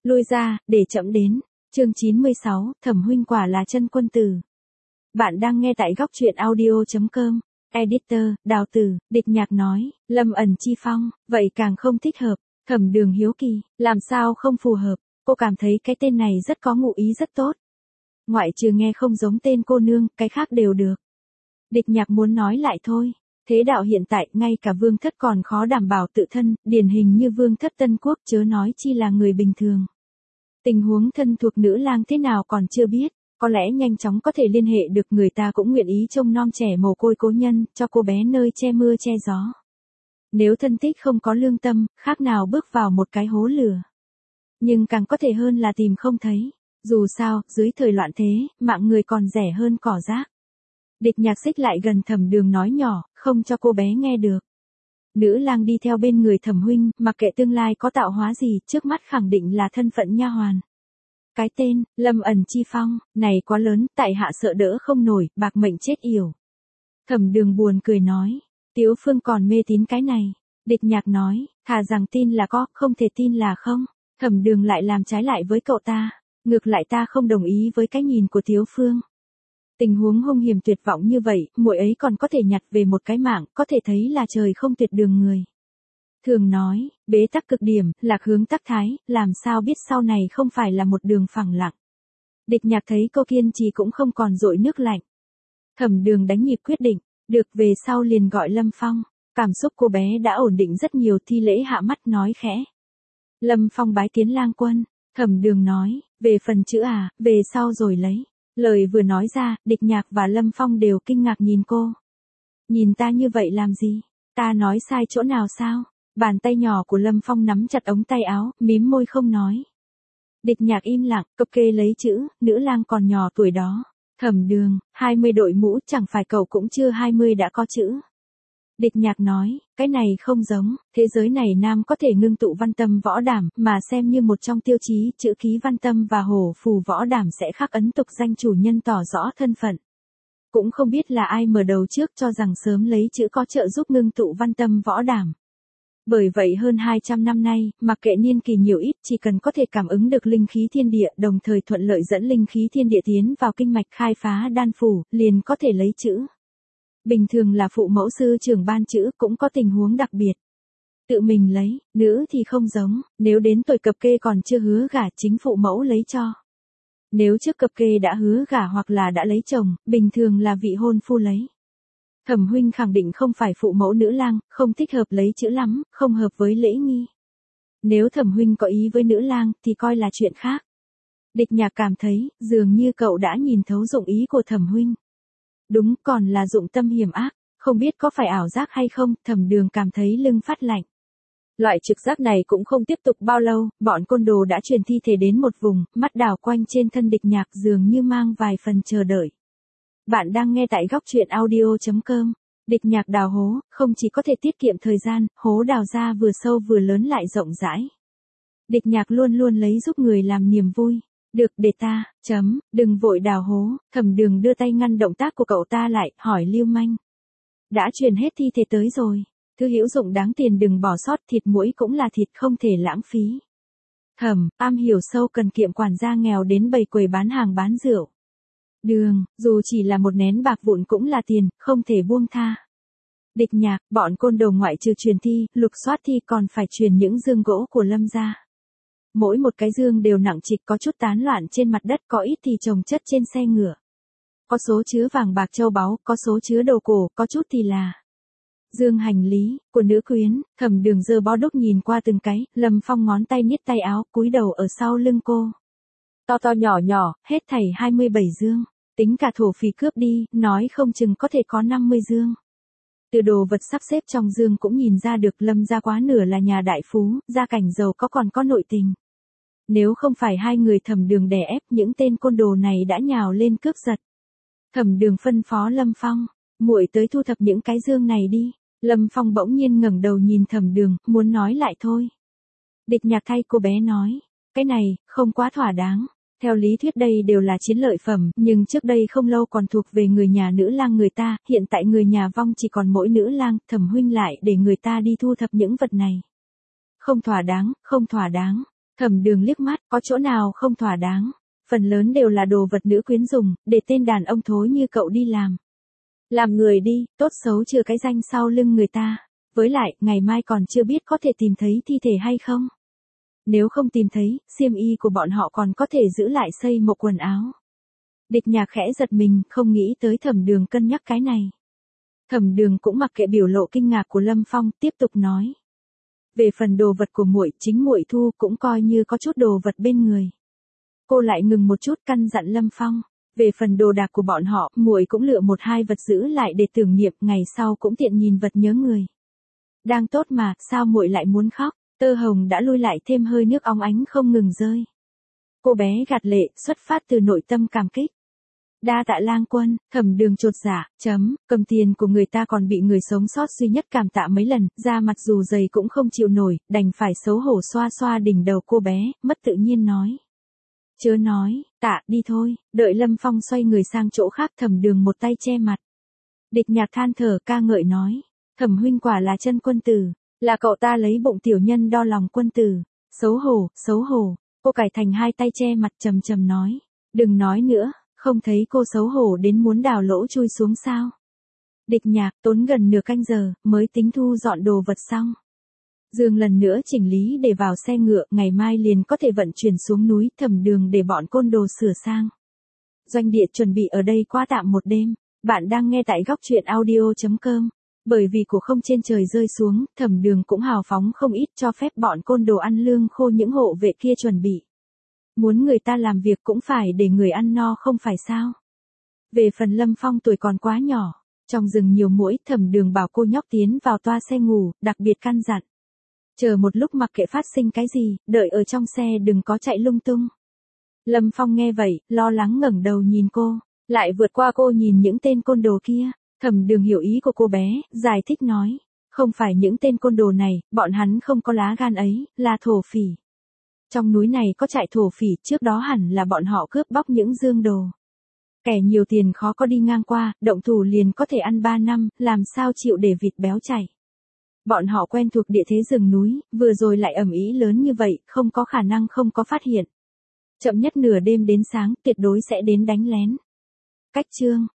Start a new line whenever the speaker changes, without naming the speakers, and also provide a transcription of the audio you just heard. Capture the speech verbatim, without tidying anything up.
Lui ra, để trẫm đến. Chương chín mươi sáu, Thẩm huynh quả là chân quân tử. Bạn đang nghe tại góc truyện audio chấm com. Editor, Đào Tử, Địch Nhạc nói, Lâm ẩn chi phong, vậy càng không thích hợp. Thẩm Đường hiếu kỳ, làm sao không phù hợp, cô cảm thấy cái tên này rất có ngụ ý rất tốt. Ngoại trừ nghe không giống tên cô nương, cái khác đều được. Địch Nhạc muốn nói lại thôi. Thế đạo hiện tại, ngay cả vương thất còn khó đảm bảo tự thân, điển hình như vương thất Tân Quốc chớ nói chi là người bình thường. Tình huống thân thuộc nữ lang thế nào còn chưa biết, có lẽ nhanh chóng có thể liên hệ được, người ta cũng nguyện ý trông nom trẻ mồ côi cố nhân, cho cô bé nơi che mưa che gió. Nếu thân tích không có lương tâm, khác nào bước vào một cái hố lửa. Nhưng càng có thể hơn là tìm không thấy. Dù sao, dưới thời loạn thế, mạng người còn rẻ hơn cỏ rác. Địch Nhạc xích lại gần Thẩm Đường nói nhỏ, không cho cô bé nghe được. Nữ lang đi theo bên người Thẩm huynh, mặc kệ tương lai có tạo hóa gì, trước mắt khẳng định là thân phận nha hoàn. Cái tên, Lâm ẩn chi phong, này quá lớn, tại hạ sợ đỡ không nổi, bạc mệnh chết yểu. Thẩm Đường buồn cười nói, Tiếu Phương còn mê tín cái này. Địch Nhạc nói, thà rằng tin là có, không thể tin là không. Thẩm Đường lại làm trái lại với cậu ta, ngược lại ta không đồng ý với cái nhìn của Tiếu Phương. Tình huống hung hiểm tuyệt vọng như vậy, muội ấy còn có thể nhặt về một cái mạng, có thể thấy là trời không tuyệt đường người. Thường nói, bế tắc cực điểm, lạc hướng tắc thái, làm sao biết sau này không phải là một đường phẳng lặng. Địch Nhạc thấy cô kiên trì cũng không còn dội nước lạnh. Thẩm Đường đánh nhịp quyết định, được, về sau liền gọi Lâm Phong. Cảm xúc cô bé đã ổn định rất nhiều, thi lễ hạ mắt nói khẽ. Lâm Phong bái tiến lang quân. Thẩm Đường nói, về phần chữ à, về sau rồi lấy. Lời vừa nói ra, Địch Nhạc và Lâm Phong đều kinh ngạc nhìn cô. Nhìn ta như vậy làm gì? Ta nói sai chỗ nào sao? Bàn tay nhỏ của Lâm Phong nắm chặt ống tay áo, mím môi không nói. Địch Nhạc im lặng, cập kê lấy chữ, nữ lang còn nhỏ tuổi đó. Thẩm Đường, hai mươi đội mũ, chẳng phải cậu cũng chưa hai mươi đã có chữ. Địch Nhạc nói, cái này không giống, thế giới này nam có thể ngưng tụ văn tâm võ đảm, mà xem như một trong tiêu chí, chữ ký văn tâm và hổ phù võ đảm sẽ khắc ấn tục danh chủ nhân tỏ rõ thân phận. Cũng không biết là ai mở đầu trước cho rằng sớm lấy chữ có trợ giúp ngưng tụ văn tâm võ đảm. Bởi vậy hơn hai trăm năm nay, mặc kệ niên kỳ nhiều ít, chỉ cần có thể cảm ứng được linh khí thiên địa, đồng thời thuận lợi dẫn linh khí thiên địa tiến vào kinh mạch khai phá đan phủ, liền có thể lấy chữ. Bình thường là phụ mẫu sư trưởng ban chữ, cũng có tình huống đặc biệt. Tự mình lấy, nữ thì không giống, nếu đến tuổi cập kê còn chưa hứa gả, chính phụ mẫu lấy cho. Nếu trước cập kê đã hứa gả hoặc là đã lấy chồng, bình thường là vị hôn phu lấy. Thẩm huynh khẳng định không phải phụ mẫu nữ lang, không thích hợp lấy chữ lắm, không hợp với lễ nghi. Nếu Thẩm huynh có ý với nữ lang, thì coi là chuyện khác. Địch Nhạc cảm thấy, dường như cậu đã nhìn thấu dụng ý của Thẩm huynh. Đúng, còn là dụng tâm hiểm ác, không biết có phải ảo giác hay không, Thẩm Đường cảm thấy lưng phát lạnh. Loại trực giác này cũng không tiếp tục bao lâu, bọn côn đồ đã truyền thi thể đến một vùng, mắt đảo quanh trên thân Địch Nhạc dường như mang vài phần chờ đợi. Bạn đang nghe tại góc truyện audio chấm com. Địch Nhạc đào hố, không chỉ có thể tiết kiệm thời gian, hố đào ra vừa sâu vừa lớn lại rộng rãi. Địch Nhạc luôn luôn lấy giúp người làm niềm vui. Được, để ta, chấm, đừng vội đào hố. Thẩm Đường đưa tay ngăn động tác của cậu ta lại, hỏi lưu manh. Đã truyền hết thi thể tới rồi. Thứ hữu dụng đáng tiền đừng bỏ sót, thịt muỗi cũng là thịt không thể lãng phí. Thẩm, am hiểu sâu cần kiệm quản gia nghèo đến bày quầy bán hàng bán rượu. Đường, dù chỉ là một nén bạc vụn cũng là tiền, không thể buông tha. Địch Nhạc, bọn côn đồ ngoại trừ truyền thi, lục soát thi còn phải truyền những dương gỗ của Lâm gia. Mỗi một cái dương đều nặng trịch, có chút tán loạn trên mặt đất, có ít thì chồng chất trên xe ngựa. Có số chứa vàng bạc châu báu, có số chứa đồ cổ, có chút thì là dương hành lý của nữ quyến. Thẩm Đường giơ bó đúc nhìn qua từng cái, Lâm Phong ngón tay niết tay áo, cúi đầu ở sau lưng cô. To to nhỏ nhỏ, hết thảy hai mươi bảy dương, tính cả thổ phỉ cướp đi, nói không chừng có thể có năm mươi dương. Từ đồ vật sắp xếp trong dương cũng nhìn ra được Lâm gia quá nửa là nhà đại phú, gia cảnh giàu có còn có nội tình. Nếu không phải hai người Thẩm Đường đè ép, những tên côn đồ này đã nhào lên cướp giật. Thẩm Đường phân phó Lâm Phong, muội tới thu thập những cái dương này đi. Lâm Phong bỗng nhiên ngẩng đầu nhìn Thẩm Đường, muốn nói lại thôi. Địch Nhạc thay cô bé nói, cái này, không quá thỏa đáng. Theo lý thuyết đây đều là chiến lợi phẩm, nhưng trước đây không lâu còn thuộc về người nhà nữ lang người ta, hiện tại người nhà vong chỉ còn mỗi nữ lang, Thẩm huynh lại để người ta đi thu thập những vật này. Không thỏa đáng, không thỏa đáng. Thẩm Đường liếc mắt, có chỗ nào không thỏa đáng. Phần lớn đều là đồ vật nữ quyến dùng, để tên đàn ông thối như cậu đi làm. Làm người đi, tốt xấu chừa cái danh sau lưng người ta. Với lại, ngày mai còn chưa biết có thể tìm thấy thi thể hay không. Nếu không tìm thấy, xiêm y của bọn họ còn có thể giữ lại xây một quần áo. Địch Nhạc khẽ giật mình, không nghĩ tới Thẩm Đường cân nhắc cái này. Thẩm Đường cũng mặc kệ biểu lộ kinh ngạc của Lâm Phong, tiếp tục nói. Về phần đồ vật của muội, chính muội thu cũng coi như có chút đồ vật bên người. Cô lại ngừng một chút căn dặn Lâm Phong. Về phần đồ đạc của bọn họ, muội cũng lựa một hai vật giữ lại để tưởng niệm, ngày sau cũng tiện nhìn vật nhớ người. Đang tốt mà, sao muội lại muốn khóc? Tơ hồng đã lui lại thêm hơi nước óng ánh không ngừng rơi. Cô bé gạt lệ, xuất phát từ nội tâm cảm kích. Đa tạ Lang Quân. Thẩm Đường chột dạ, chấm, cầm tiền của người ta còn bị người sống sót duy nhất cảm tạ mấy lần, da mặt dù dày cũng không chịu nổi, đành phải xấu hổ xoa xoa đỉnh đầu cô bé, mất tự nhiên nói. Chớ nói, tạ, đi thôi, đợi Lâm Phong xoay người sang chỗ khác. Thẩm Đường một tay che mặt. Địch Nhạc than thở ca ngợi nói, Thẩm huynh quả là chân quân tử, là cậu ta lấy bụng tiểu nhân đo lòng quân tử. Xấu hổ, xấu hổ, cô cải thành hai tay che mặt trầm trầm nói, đừng nói nữa, không thấy cô xấu hổ đến muốn đào lỗ chui xuống sao. Địch Nhạc tốn gần nửa canh giờ, mới tính thu dọn đồ vật xong. Dương lần nữa chỉnh lý để vào xe ngựa, ngày mai liền có thể vận chuyển xuống núi. Thẩm Đường để bọn côn đồ sửa sang. Doanh địa chuẩn bị ở đây qua tạm một đêm. Bạn đang nghe tại góc truyện audio chấm com. Bởi vì của không trên trời rơi xuống, Thẩm Đường cũng hào phóng không ít, cho phép bọn côn đồ ăn lương khô những hộ vệ kia chuẩn bị. Muốn người ta làm việc cũng phải để người ăn no không phải sao. Về phần Lâm Phong tuổi còn quá nhỏ, trong rừng nhiều muỗi, Thẩm Đường bảo cô nhóc tiến vào toa xe ngủ, đặc biệt căn dặn. Chờ một lúc mặc kệ phát sinh cái gì, đợi ở trong xe đừng có chạy lung tung. Lâm Phong nghe vậy, lo lắng ngẩng đầu nhìn cô, lại vượt qua cô nhìn những tên côn đồ kia. Thẩm Đường hiểu ý của cô bé, giải thích nói, không phải những tên côn đồ này, bọn hắn không có lá gan ấy, là thổ phỉ. Trong núi này có trại thổ phỉ, trước đó hẳn là bọn họ cướp bóc những dương đồ. Kẻ nhiều tiền khó có đi ngang qua, động thủ liền có thể ăn ba năm, làm sao chịu để vịt béo chảy. Bọn họ quen thuộc địa thế rừng núi, vừa rồi lại ầm ĩ lớn như vậy, không có khả năng không có phát hiện. Chậm nhất nửa đêm đến sáng, tuyệt đối sẽ đến đánh lén. Cách chương